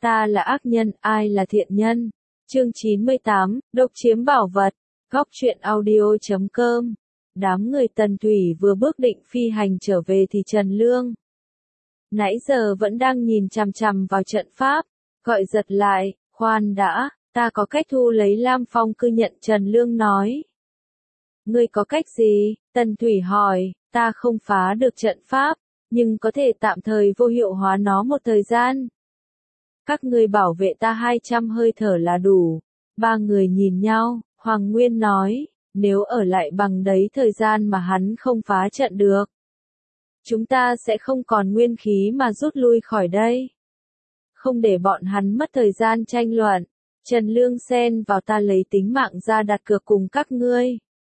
ta là ác nhân, ai là thiện nhân. Chương 98, độc chiếm bảo vật. Góc truyện audio.com. Đám người Tần Thủy vừa bước định phi hành trở về thì Trần Lương nãy giờ vẫn đang nhìn chằm chằm vào trận pháp, gọi giật lại, khoan đã, ta có cách thu lấy Lam Phong cư nhận. Trần Lương nói. Ngươi có cách gì? Tần Thủy hỏi. Ta không phá được trận pháp, nhưng có thể tạm thời vô hiệu hóa nó một thời gian. Các ngươi bảo vệ ta 200 hơi thở là đủ. Ba người nhìn nhau, Hoàng Nguyên nói, nếu ở lại bằng đấy thời gian mà hắn không phá trận được, chúng ta sẽ không còn nguyên khí mà rút lui khỏi đây. Không để bọn hắn mất thời gian tranh luận, Trần Lương xen vào, ta lấy tính mạng ra đặt cược cùng các ngươi.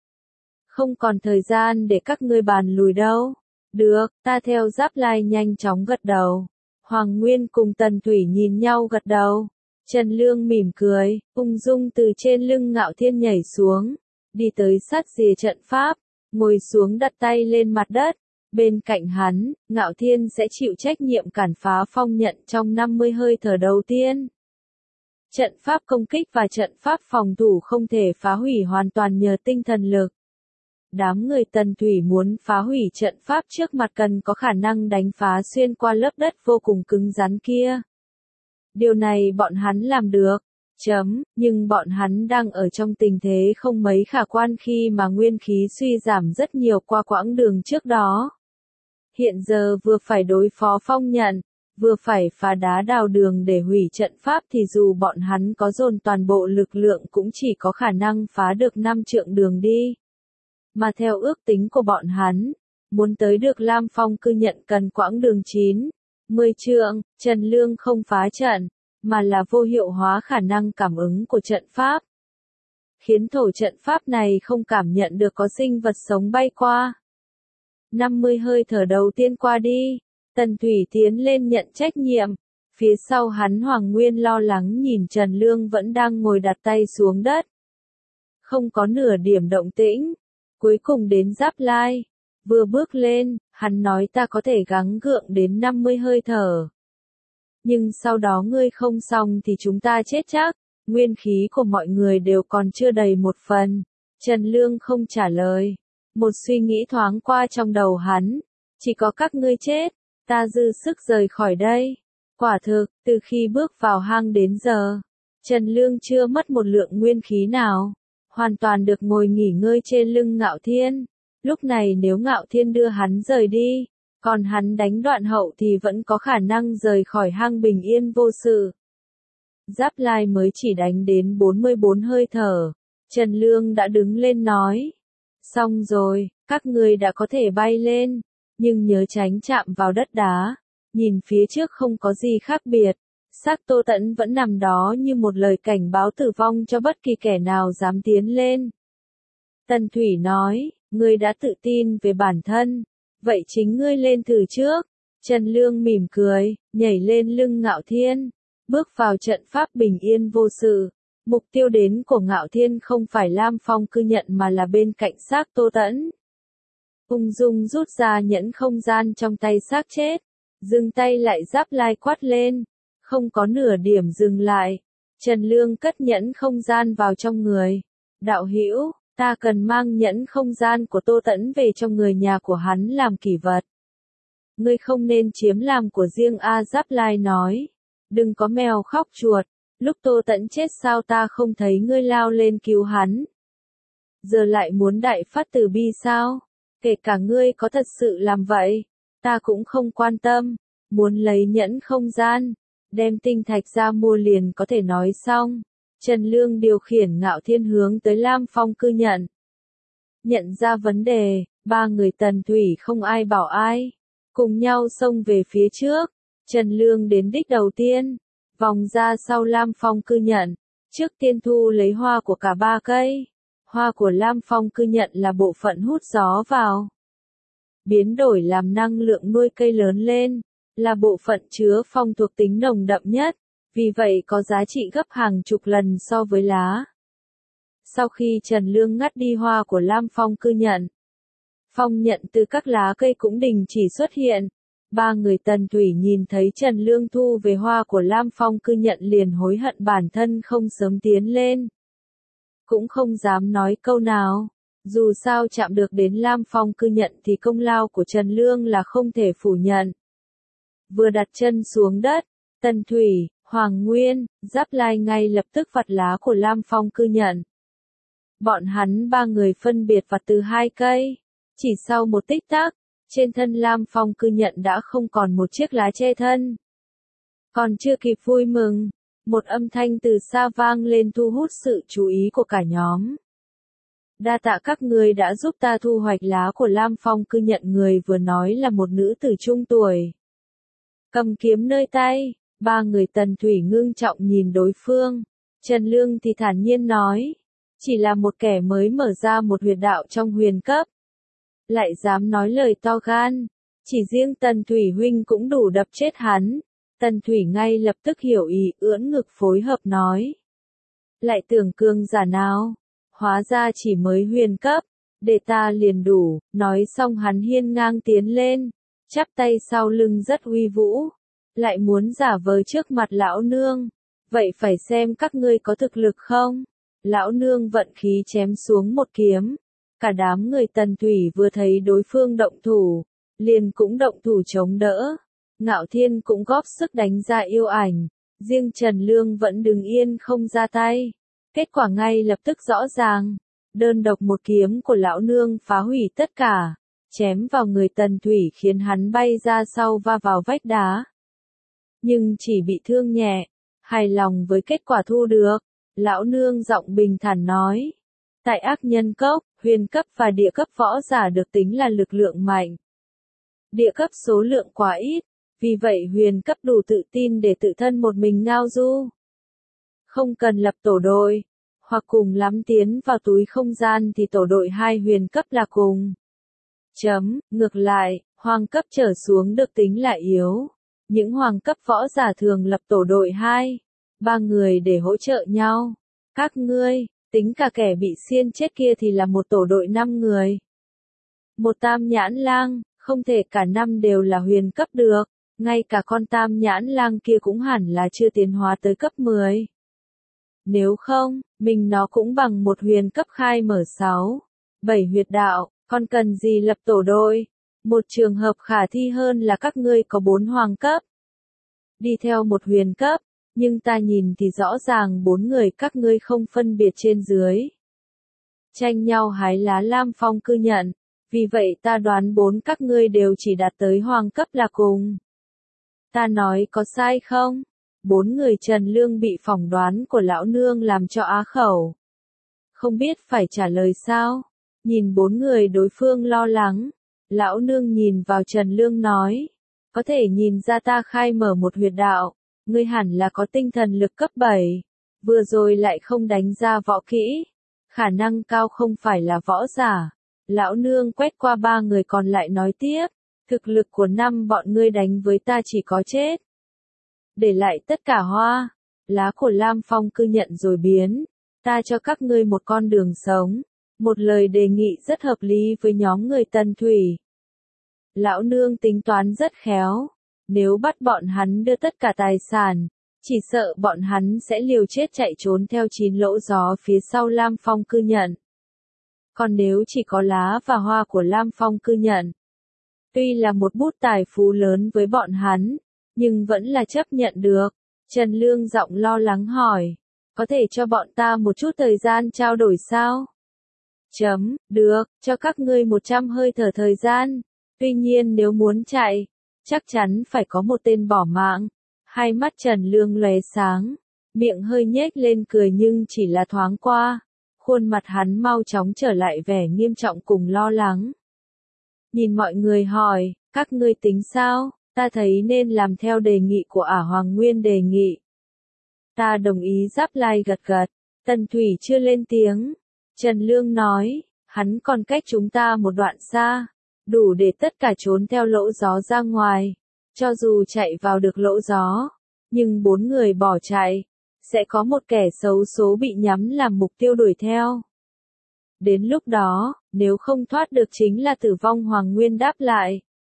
Không còn thời gian để các ngươi bàn lùi đâu. Được, ta theo Giáp Lai nhanh chóng gật đầu. Hoàng Nguyên cùng Tần Thủy nhìn nhau gật đầu. Trần Lương mỉm cười, ung dung từ trên lưng Ngạo Thiên nhảy xuống, đi tới sát rìa trận pháp, ngồi xuống đặt tay lên mặt đất. Bên cạnh hắn, Ngạo Thiên sẽ chịu trách nhiệm cản phá phong nhận trong 50 hơi thở đầu tiên. Trận pháp công kích và trận pháp phòng thủ không thể phá hủy hoàn toàn nhờ tinh thần lực. Đám người Tần Thủy muốn phá hủy trận pháp trước mặt cần có khả năng đánh phá xuyên qua lớp đất vô cùng cứng rắn kia. Điều này bọn hắn làm được. Nhưng bọn hắn đang ở trong tình thế không mấy khả quan khi mà nguyên khí suy giảm rất nhiều qua quãng đường trước đó. Hiện giờ vừa phải đối phó phong nhận, vừa phải phá đá đào đường để hủy trận pháp thì dù bọn hắn có dồn toàn bộ lực lượng cũng chỉ có khả năng phá được 5 trượng đường đi. Mà theo ước tính của bọn hắn, muốn tới được Lam Phong cư nhận cần quãng đường 10 trượng. Trần Lương không phá trận, mà là vô hiệu hóa khả năng cảm ứng của trận pháp, khiến thổ trận pháp này không cảm nhận được có sinh vật sống bay qua. 50 hơi thở đầu tiên qua đi, Tần Thủy tiến lên nhận trách nhiệm. Phía sau hắn Hoàng Nguyên lo lắng nhìn Trần Lương vẫn đang ngồi đặt tay xuống đất, không có nửa điểm động tĩnh. Cuối cùng đến Giáp Lai, vừa bước lên, hắn nói ta có thể gắng gượng đến 50 hơi thở. Nhưng sau đó ngươi không xong thì chúng ta chết chắc, nguyên khí của mọi người đều còn chưa đầy một phần. Trần Lương không trả lời. Một suy nghĩ thoáng qua trong đầu hắn, chỉ có các ngươi chết, ta dư sức rời khỏi đây. Quả thực, từ khi bước vào hang đến giờ, Trần Lương chưa mất một lượng nguyên khí nào, hoàn toàn được ngồi nghỉ ngơi trên lưng Ngạo Thiên. Lúc này nếu Ngạo Thiên đưa hắn rời đi, còn hắn đánh đoạn hậu thì vẫn có khả năng rời khỏi hang bình yên vô sự. Giáp Lai mới chỉ đánh đến 44 hơi thở, Trần Lương đã đứng lên nói. Xong rồi, các ngươi đã có thể bay lên, nhưng nhớ tránh chạm vào đất đá. Nhìn phía trước không có gì khác biệt, xác Tô Tẫn vẫn nằm đó như một lời cảnh báo tử vong cho bất kỳ kẻ nào dám tiến lên. Tần Thủy nói, ngươi đã tự tin về bản thân, vậy chính ngươi lên thử trước. Trần Lương mỉm cười, nhảy lên lưng Ngạo Thiên, bước vào trận pháp bình yên vô sự. Mục tiêu đến của Ngạo Thiên không phải Lam Phong cư nhận mà là bên cạnh xác Tô Tẫn. Ung dung rút ra nhẫn không gian trong tay xác chết, dừng tay lại. Giáp Lai quát lên, không có nửa điểm dừng lại. Trần Lương cất nhẫn không gian vào trong người. Đạo hữu, ta cần mang nhẫn không gian của Tô Tẫn về cho người nhà của hắn làm kỷ vật. Ngươi không nên chiếm làm của riêng a. Giáp Lai nói, đừng có mèo khóc chuột. Lúc Tô Tẫn chết sao ta không thấy ngươi lao lên cứu hắn? Giờ lại muốn đại phát từ bi sao? Kể cả ngươi có thật sự làm vậy, ta cũng không quan tâm. Muốn lấy nhẫn không gian, đem tinh thạch ra mua liền có thể nói xong. Trần Lương điều khiển Ngạo Thiên hướng tới Lam Phong cư nhận. Nhận ra vấn đề, ba người Tần Thủy không ai bảo ai, cùng nhau xông về phía trước. Trần Lương đến đích đầu tiên, vòng ra sau Lam Phong cư nhận, trước tiên thu lấy hoa của cả ba cây. Hoa của Lam Phong cư nhận là bộ phận hút gió vào, biến đổi làm năng lượng nuôi cây lớn lên, là bộ phận chứa phong thuộc tính nồng đậm nhất, vì vậy có giá trị gấp hàng chục lần so với lá. Sau khi Trần Lương ngắt đi hoa của Lam Phong cư nhận, phong nhận từ các lá cây cũng đình chỉ xuất hiện. Ba người Tần Thủy nhìn thấy Trần Lương thu về hoa của Lam Phong Cư Nhận liền hối hận bản thân không sớm tiến lên. Cũng không dám nói câu nào. Dù sao chạm được đến Lam Phong Cư Nhận thì công lao của Trần Lương là không thể phủ nhận. Vừa đặt chân xuống đất, Tần Thủy, Hoàng Nguyên, Giáp Lai ngay lập tức vặt lá của Lam Phong Cư Nhận. Bọn hắn ba người phân biệt vặt từ 2 cây. Chỉ sau một tích tắc, trên thân Lam Phong Cư Nhận đã không còn một chiếc lá che thân. Còn chưa kịp vui mừng, một âm thanh từ xa vang lên thu hút sự chú ý của cả nhóm. Đa tạ các người đã giúp ta thu hoạch lá của Lam Phong Cư Nhận. Người vừa nói là một nữ tử trung tuổi. Cầm kiếm nơi tay, ba người Tần Thủy ngưng trọng nhìn đối phương. Trần Lương thì thản nhiên nói, chỉ là một kẻ mới mở ra một huyệt đạo trong huyền cấp. Lại dám nói lời to gan, chỉ riêng Tần Thủy huynh cũng đủ đập chết hắn. Tần Thủy ngay lập tức hiểu ý, ưỡn ngực phối hợp nói. Lại tưởng cường giả nào, hóa ra chỉ mới huyền cấp, để ta liền đủ. Nói xong hắn hiên ngang tiến lên, chắp tay sau lưng rất uy vũ. Lại muốn giả vờ trước mặt lão nương, vậy phải xem các ngươi có thực lực không. Lão nương vận khí chém xuống một kiếm. Cả đám người Tần Thủy vừa thấy đối phương động thủ, liền cũng động thủ chống đỡ. Ngạo Thiên cũng góp sức đánh ra yêu ảnh, riêng Trần Lương vẫn đứng yên không ra tay. Kết quả ngay lập tức rõ ràng, đơn độc một kiếm của lão nương phá hủy tất cả, chém vào người Tần Thủy khiến hắn bay ra sau va vào vách đá. Nhưng chỉ bị thương nhẹ, hài lòng với kết quả thu được, lão nương giọng bình thản nói. Tại Ác Nhân Cốc, huyền cấp và địa cấp võ giả được tính là lực lượng mạnh. Địa cấp số lượng quá ít, vì vậy huyền cấp đủ tự tin để tự thân một mình ngao du. Không cần lập tổ đội, hoặc cùng lắm tiến vào túi không gian thì tổ đội 2 huyền cấp là cùng. Ngược lại, hoàng cấp trở xuống được tính là yếu. Những hoàng cấp võ giả thường lập tổ đội 2, 3 người để hỗ trợ nhau. Các ngươi, tính cả kẻ bị xiên chết kia thì là một tổ đội 5 người. Một tam nhãn lang, không thể cả 5 đều là huyền cấp được, ngay cả con tam nhãn lang kia cũng hẳn là chưa tiến hóa tới cấp 10. Nếu không, mình nó cũng bằng một huyền cấp khai mở 6, 7 huyệt đạo, còn cần gì lập tổ đội. Một trường hợp khả thi hơn là các ngươi có 4 hoàng cấp. Đi theo một huyền cấp, nhưng ta nhìn thì rõ ràng 4 người các ngươi không phân biệt trên dưới. Tranh nhau hái lá Lam Phong Cư Nhận, vì vậy ta đoán 4 các ngươi đều chỉ đạt tới hoàng cấp là cùng. Ta nói có sai không? 4 người Trần Lương bị phỏng đoán của lão nương làm cho á khẩu. Không biết phải trả lời sao? Nhìn 4 người đối phương lo lắng, lão nương nhìn vào Trần Lương nói, có thể nhìn ra ta khai mở một huyệt đạo, ngươi hẳn là có tinh thần lực cấp 7, vừa rồi lại không đánh ra võ kỹ, khả năng cao không phải là võ giả. Lão nương quét qua 3 người còn lại nói tiếp, thực lực của 5 bọn ngươi đánh với ta chỉ có chết. Để lại tất cả hoa, lá của Lam Phong Cư Nhận rồi biến, ta cho các ngươi một con đường sống. Một lời đề nghị rất hợp lý với nhóm người Tần Thủy. Lão nương tính toán rất khéo, nếu bắt bọn hắn đưa tất cả tài sản, chỉ sợ bọn hắn sẽ liều chết chạy trốn theo 9 lỗ gió phía sau Lam Phong Cư Nhận. Còn nếu chỉ có lá và hoa của Lam Phong Cư Nhận, tuy là một bút tài phú lớn với bọn hắn, nhưng vẫn là chấp nhận được. Trần Lương giọng lo lắng hỏi, có thể cho bọn ta một chút thời gian trao đổi sao? Được, cho các ngươi 100 hơi thở thời gian. Tuy nhiên nếu muốn chạy, chắc chắn phải có một tên bỏ mạng. Hai mắt Trần Lương lóe sáng, miệng hơi nhếch lên cười nhưng chỉ là thoáng qua. Khuôn mặt hắn mau chóng trở lại vẻ nghiêm trọng cùng lo lắng. Nhìn mọi người hỏi, các ngươi tính sao? Ta thấy nên làm theo đề nghị của Ả Hoàng Nguyên đề nghị. Ta đồng ý. Giáp Lai gật gật. Tần Thủy chưa lên tiếng. Trần Lương nói, hắn còn cách chúng ta một đoạn xa, đủ để tất cả trốn theo lỗ gió ra ngoài. Cho dù chạy vào được lỗ gió, nhưng 4 người bỏ chạy, sẽ có một kẻ xấu số bị nhắm làm mục tiêu đuổi theo. Đến lúc đó, nếu không thoát được chính là tử vong. Hoàng Nguyên đáp lại.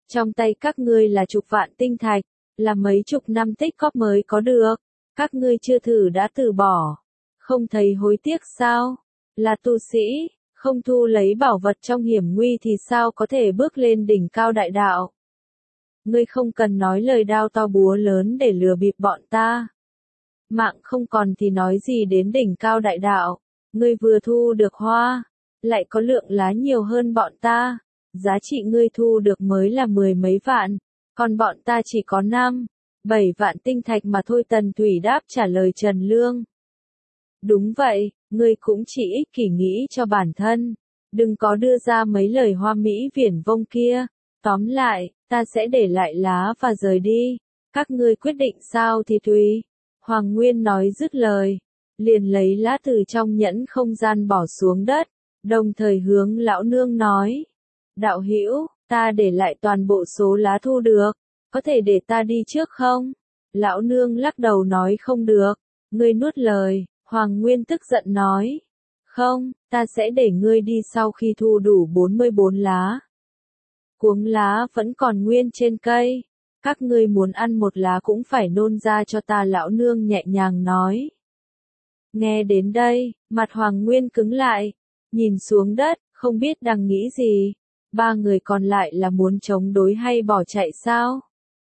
Trong tay các ngươi là chục vạn tinh thạch, là mấy chục năm tích góp mới có được. Các ngươi chưa thử đã từ bỏ. Không thấy hối tiếc sao? Là tu sĩ, không thu lấy bảo vật trong hiểm nguy thì sao có thể bước lên đỉnh cao đại đạo? Ngươi không cần nói lời đao to búa lớn để lừa bịp bọn ta. Mạng không còn thì nói gì đến đỉnh cao đại đạo. Ngươi vừa thu được hoa, lại có lượng lá nhiều hơn bọn ta. Giá trị ngươi thu được mới là 10 mấy vạn, còn bọn ta chỉ có 5, 7 vạn tinh thạch mà thôi. Tần Thủy đáp trả lời Trần Lương. Đúng vậy, ngươi cũng chỉ ích kỷ nghĩ cho bản thân. Đừng có đưa ra mấy lời hoa mỹ viển vông kia. Tóm lại, ta sẽ để lại lá và rời đi. Các ngươi quyết định sao thì tùy. Hoàng Nguyên nói dứt lời, liền lấy lá từ trong nhẫn không gian bỏ xuống đất, đồng thời hướng lão nương nói. Đạo hữu, ta để lại toàn bộ số lá thu được, có thể để ta đi trước không? Lão nương lắc đầu nói không được, ngươi nuốt lời. Hoàng Nguyên tức giận nói. Không, ta sẽ để ngươi đi sau khi thu đủ 44 lá. Cuống lá vẫn còn nguyên trên cây. Các ngươi muốn ăn một lá cũng phải nôn ra cho ta. Lão nương nhẹ nhàng nói. Nghe đến đây, mặt Hoàng Nguyên cứng lại, nhìn xuống đất, không biết đang nghĩ gì. Ba người còn lại là muốn chống đối hay bỏ chạy sao?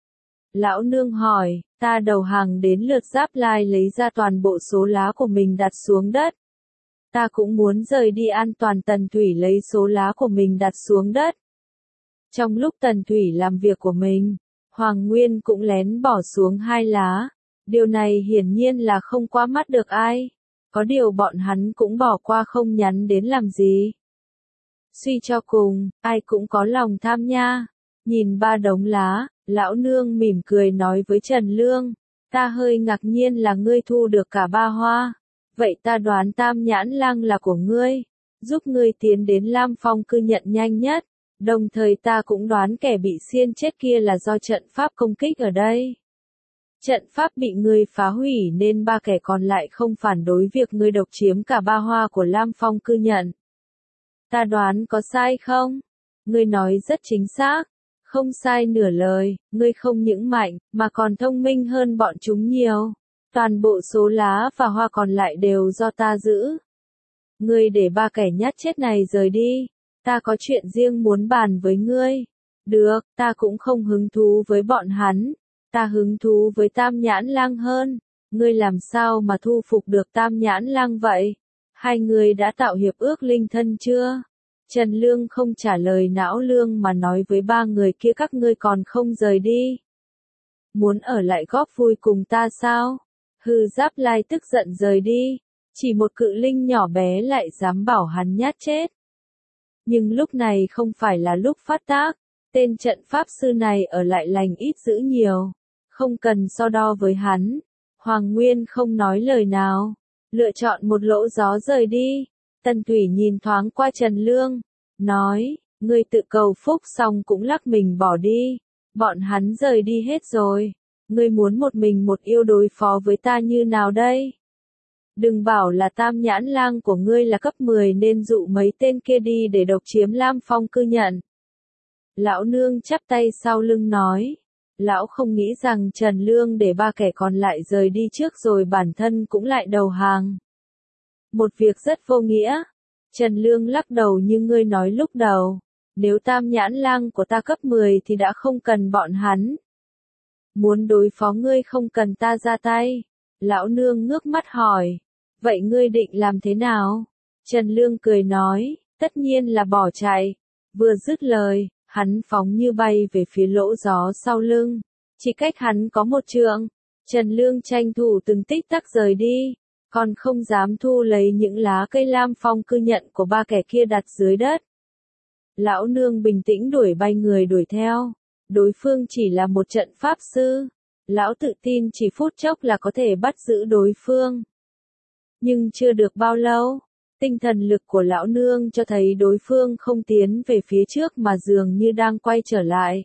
Lão nương hỏi, ta đầu hàng. Đến lượt Giáp Lai lấy ra toàn bộ số lá của mình đặt xuống đất. Ta cũng muốn rời đi an toàn. Tần Thủy lấy số lá của mình đặt xuống đất. Trong lúc Tần Thủy làm việc của mình, Hoàng Nguyên cũng lén bỏ xuống 2 lá. Điều này hiển nhiên là không qua mắt được ai. Có điều bọn hắn cũng bỏ qua không nhắn đến làm gì. Suy cho cùng, ai cũng có lòng tham nha. Nhìn 3 đống lá, lão nương mỉm cười nói với Trần Lương. Ta hơi ngạc nhiên là ngươi thu được cả 3 hoa. Vậy ta đoán Tam Nhãn Lang là của ngươi. Giúp ngươi tiến đến Lam Phong cư nhận nhanh nhất. Đồng thời ta cũng đoán kẻ bị xiên chết kia là do trận pháp công kích ở đây. Trận pháp bị ngươi phá hủy nên 3 kẻ còn lại không phản đối việc ngươi độc chiếm cả 3 hoa của Lam Phong cư nhận. Ta đoán có sai không? Ngươi nói rất chính xác. Không sai nửa lời, ngươi không những mạnh, mà còn thông minh hơn bọn chúng nhiều. Toàn bộ số lá và hoa còn lại đều do ta giữ. Ngươi để 3 kẻ nhát chết này rời đi. Ta có chuyện riêng muốn bàn với ngươi. Được, ta cũng không hứng thú với bọn hắn. Ta hứng thú với Tam Nhãn Lang hơn. Ngươi làm sao mà thu phục được Tam Nhãn Lang vậy? Hai người đã tạo hiệp ước linh thân chưa? Trần Lương không trả lời não lương mà nói với 3 người kia. Các ngươi còn không rời đi. Muốn ở lại góp vui cùng ta sao? Hư Giáp Lai tức giận rời đi. Chỉ một cự linh nhỏ bé lại dám bảo hắn nhát chết. Nhưng lúc này không phải là lúc phát tác. Tên trận pháp sư này ở lại lành ít dữ nhiều. Không cần so đo với hắn. Hoàng Nguyên không nói lời nào. Lựa chọn một lỗ gió rời đi. Tần Thủy nhìn thoáng qua Trần Lương. Nói, ngươi tự cầu phúc xong cũng lắc mình bỏ đi. Bọn hắn rời đi hết rồi. Ngươi muốn một mình một yêu đối phó với ta như nào đây? Đừng bảo là Tam Nhãn Lang của ngươi là cấp 10 nên dụ mấy tên kia đi để độc chiếm Lam Phong cư nhận. Lão nương chắp tay sau lưng nói. Lão không nghĩ rằng Trần Lương để 3 kẻ còn lại rời đi trước rồi bản thân cũng lại đầu hàng. Một việc rất vô nghĩa. Trần Lương lắc đầu như ngươi nói lúc đầu. Nếu Tam Nhãn Lang của ta cấp 10 thì đã không cần bọn hắn. Muốn đối phó ngươi không cần ta ra tay. Lão nương ngước mắt hỏi. Vậy ngươi định làm thế nào? Trần Lương cười nói. Tất nhiên là bỏ chạy. Vừa dứt lời, hắn phóng như bay về phía lỗ gió sau lưng. Chỉ cách hắn có 1 trượng. Trần Lương tranh thủ từng tích tắc rời đi. Còn không dám thu lấy những lá cây Lam Phong cư nhận của 3 kẻ kia đặt dưới đất. Lão nương bình tĩnh đuổi bay người đuổi theo. Đối phương chỉ là một trận pháp sư. Lão tự tin chỉ phút chốc là có thể bắt giữ đối phương. Nhưng chưa được bao lâu, tinh thần lực của lão nương cho thấy đối phương không tiến về phía trước mà dường như đang quay trở lại.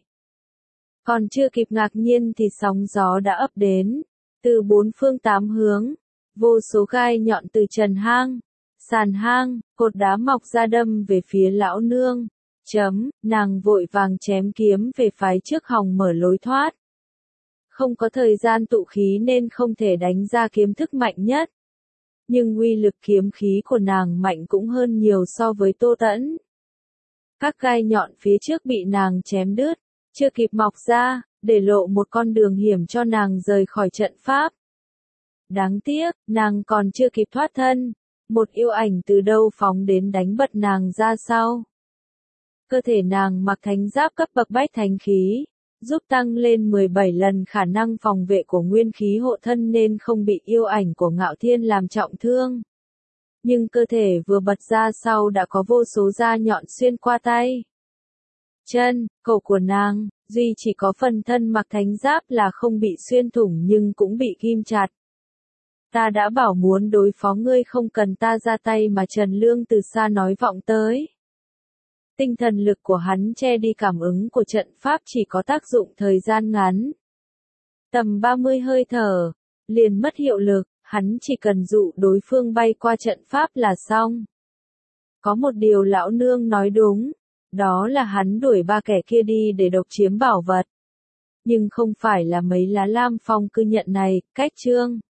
Còn chưa kịp ngạc nhiên thì sóng gió đã ập đến. Từ 4 phương 8 hướng, vô số gai nhọn từ trần hang, sàn hang, cột đá mọc ra đâm về phía lão nương. Nàng vội vàng chém kiếm về phái trước hòng mở lối thoát. Không có thời gian tụ khí nên không thể đánh ra kiếm thức mạnh nhất. Nhưng uy lực kiếm khí của nàng mạnh cũng hơn nhiều so với Tô Tẫn. Các gai nhọn phía trước bị nàng chém đứt, chưa kịp mọc ra, để lộ một con đường hiểm cho nàng rời khỏi trận pháp. Đáng tiếc, nàng còn chưa kịp thoát thân, một yêu ảnh từ đâu phóng đến đánh bật nàng ra sau. Cơ thể nàng mặc thánh giáp cấp bậc bách thánh khí, giúp tăng lên 17 lần khả năng phòng vệ của nguyên khí hộ thân nên không bị yêu ảnh của Ngạo Thiên làm trọng thương. Nhưng cơ thể vừa bật ra sau đã có vô số da nhọn xuyên qua tay, chân, cổ của nàng, duy chỉ có phần thân mặc thánh giáp là không bị xuyên thủng nhưng cũng bị ghim chặt. Ta đã bảo muốn đối phó ngươi không cần ta ra tay mà Trần Lương từ xa nói vọng tới. Tinh thần lực của hắn che đi cảm ứng của trận pháp chỉ có tác dụng thời gian ngắn. Tầm 30 hơi thở, liền mất hiệu lực, hắn chỉ cần dụ đối phương bay qua trận pháp là xong. Có một điều lão nương nói đúng, đó là hắn đuổi ba kẻ kia đi để độc chiếm bảo vật. Nhưng không phải là mấy lá lam phong cư nhận này, cách chương.